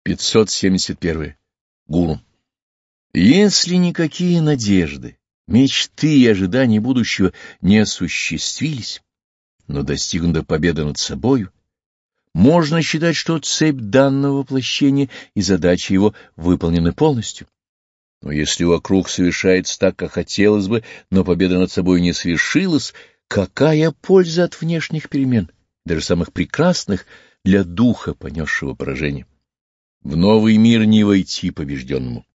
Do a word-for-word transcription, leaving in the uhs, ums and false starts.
пятьсот семьдесят один. Гуру. Если никакие надежды, мечты и ожидания будущего не осуществились, но достигнута победа над собою, можно считать, что цепь данного воплощения и задачи его выполнены полностью. Но если вокруг совершается так, как хотелось бы, но победа над собой не свершилась, какая польза от внешних перемен, даже самых прекрасных, для духа, понесшего поражение? В новый мир не войти побежденному.